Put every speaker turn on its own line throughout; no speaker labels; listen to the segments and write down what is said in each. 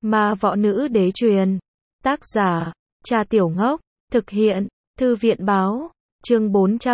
Ma Võ Nữ Đế truyền. Tác giả, Cha Tiểu Ngốc. Thực hiện, Thư viện Báo. Chương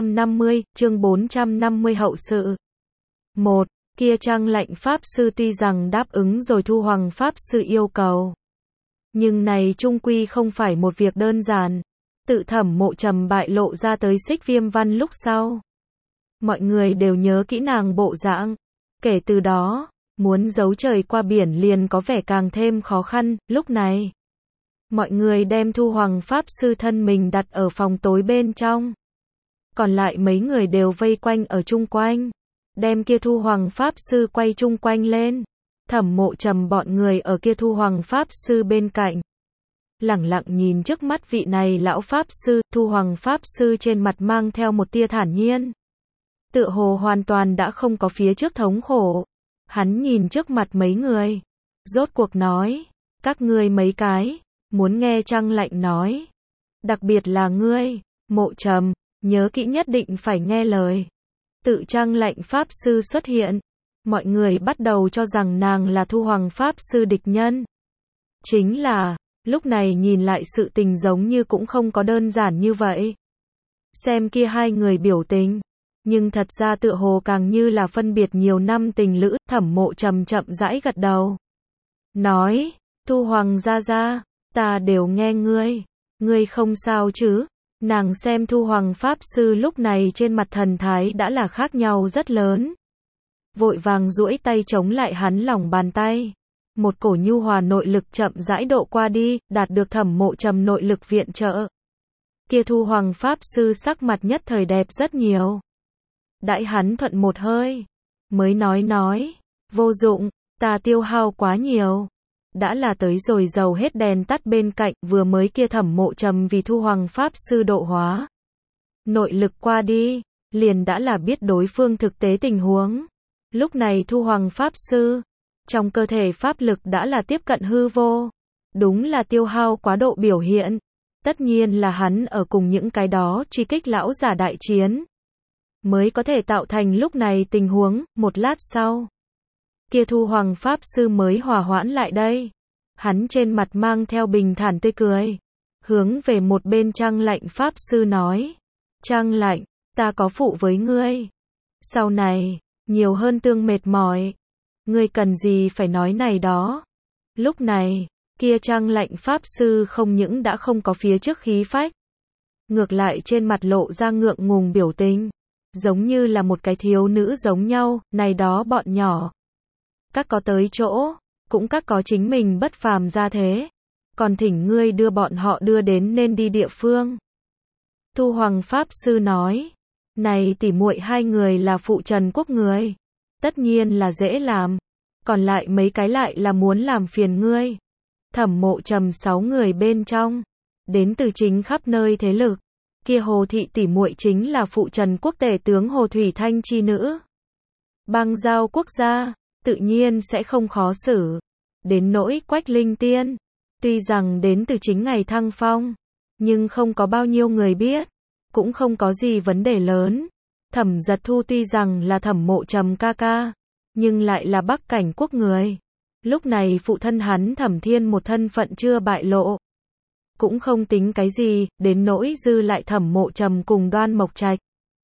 450 hậu sự. 1. Kia Trang Lạnh Pháp Sư tuy rằng đáp ứng rồi Thu Hoàng Pháp Sư yêu cầu. Nhưng này chung quy không phải một việc đơn giản. Tự Thẩm Mộ Trầm bại lộ ra tới Xích Viêm Văn lúc sau. Mọi người đều nhớ kỹ nàng bộ dạng. Kể từ đó, muốn giấu trời qua biển liền có vẻ càng thêm khó khăn. Lúc này, mọi người đem Thu Hoàng Pháp Sư thân mình đặt ở phòng tối bên trong. Còn lại mấy người đều vây quanh ở chung quanh. Đem kia Thu Hoàng Pháp Sư quay chung quanh lên. Thẩm Mộ Trầm bọn người ở kia Thu Hoàng Pháp Sư bên cạnh. Lẳng lặng nhìn trước mắt vị này lão Pháp Sư. Thu Hoàng Pháp Sư trên mặt mang theo một tia thản nhiên. Tựa hồ hoàn toàn đã không có phía trước thống khổ. Hắn nhìn trước mặt mấy người. Rốt cuộc nói. Các ngươi mấy cái. Muốn nghe Trang Lạnh nói. Đặc biệt là ngươi, Mộ Trầm. Nhớ kỹ nhất định phải nghe lời. Tự Trang Lạnh Pháp Sư xuất hiện. Mọi người bắt đầu cho rằng nàng là Thu Hoàng Pháp Sư địch nhân. Chính là, lúc này nhìn lại sự tình giống như cũng không có đơn giản như vậy. Xem kia hai người biểu tình. Nhưng thật ra tựa hồ càng như là phân biệt nhiều năm tình lữ. Thẩm Mộ Trầm chậm rãi gật đầu. Nói, Thu Hoàng gia gia, ta đều nghe ngươi. Ngươi không sao chứ? Nàng xem Thu Hoàng Pháp Sư lúc này trên mặt thần thái đã là khác nhau rất lớn. Vội vàng duỗi tay chống lại hắn lòng bàn tay. Một cổ nhu hòa nội lực chậm rãi độ qua đi, đạt được Thẩm Mộ Trầm nội lực viện trợ. Kia Thu Hoàng Pháp Sư sắc mặt nhất thời đẹp rất nhiều. Đãi hắn thuận một hơi, mới nói, vô dụng, ta tiêu hao quá nhiều. Đã là tới rồi dầu hết đèn tắt bên cạnh, vừa mới kia Thẩm Mộ Trầm vì Thu Hoàng Pháp Sư độ hóa. Nội lực qua đi, liền đã là biết đối phương thực tế tình huống. Lúc này Thu Hoàng Pháp Sư, trong cơ thể pháp lực đã là tiếp cận hư vô. Đúng là tiêu hao quá độ biểu hiện. Tất nhiên là hắn ở cùng những cái đó truy kích lão giả đại chiến. Mới có thể tạo thành lúc này tình huống. Một lát sau, kia Thu Hoàng Pháp Sư mới hòa hoãn lại đây. Hắn trên mặt mang theo bình thản tươi cười. Hướng về một bên Trang Lạnh Pháp Sư nói. Trang Lạnh, ta có phụ với ngươi. Sau này, nhiều hơn tương mệt mỏi. Ngươi cần gì phải nói này đó. Lúc này, kia Trang Lạnh Pháp Sư không những đã không có phía trước khí phách. Ngược lại trên mặt lộ ra ngượng ngùng biểu tình. Giống như là một cái thiếu nữ giống nhau, này đó bọn nhỏ. Các có tới chỗ, cũng các có chính mình bất phàm ra thế. Còn thỉnh ngươi đưa bọn họ đưa đến nên đi địa phương. Thu Hoàng Pháp Sư nói. Này tỉ muội hai người là phụ Trần Quốc người. Tất nhiên là dễ làm. Còn lại mấy cái lại là muốn làm phiền ngươi. Thẩm Mộ Trầm 6 người bên trong. Đến từ chính khắp nơi thế lực. Kia Hồ thị tỉ muội chính là phụ Trần Quốc tể tướng Hồ Thủy Thanh chi nữ. Bang giao quốc gia, tự nhiên sẽ không khó xử. Đến nỗi Quách Linh Tiên, tuy rằng đến từ chính ngày thăng phong, nhưng không có bao nhiêu người biết, cũng không có gì vấn đề lớn. Thẩm Giật Thu tuy rằng là Thẩm Mộ Trầm ca ca, nhưng lại là Bắc Cảnh Quốc người. Lúc này phụ thân hắn Thẩm Thiên một thân phận chưa bại lộ. Cũng không tính cái gì, đến nỗi dư lại Thẩm Mộ Trầm cùng Đoan Mộc Trạch.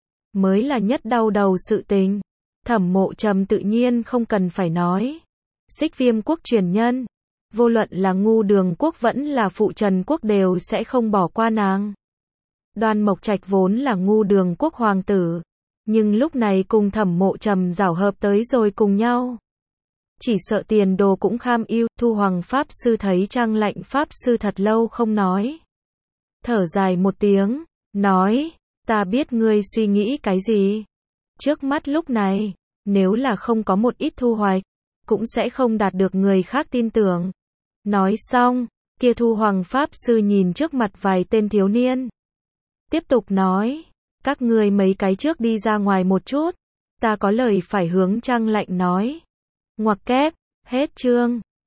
Mới là nhất đau đầu sự tình. Thẩm Mộ Trầm tự nhiên không cần phải nói. Xích Viêm Quốc truyền nhân. Vô luận là Ngu Đường Quốc vẫn là phụ Trần Quốc đều sẽ không bỏ qua nàng. Đoan Mộc Trạch vốn là Ngu Đường Quốc hoàng tử. Nhưng lúc này cùng Thẩm Mộ Trầm giảo hợp tới rồi cùng nhau. Chỉ sợ tiền đồ cũng kham ưu. Thu Hoàng Pháp Sư thấy Trang Lạnh Pháp Sư thật lâu không nói. Thở dài một tiếng, nói, ta biết ngươi suy nghĩ cái gì. Trước mắt lúc này, nếu là không có một ít thu hoạch, cũng sẽ không đạt được người khác tin tưởng. Nói xong, kia Thu Hoàng Pháp Sư nhìn trước mặt vài tên thiếu niên. Tiếp tục nói, các ngươi mấy cái trước đi ra ngoài một chút. Ta có lời phải hướng Trang Lạnh nói. Ngoặc kép, hết chương.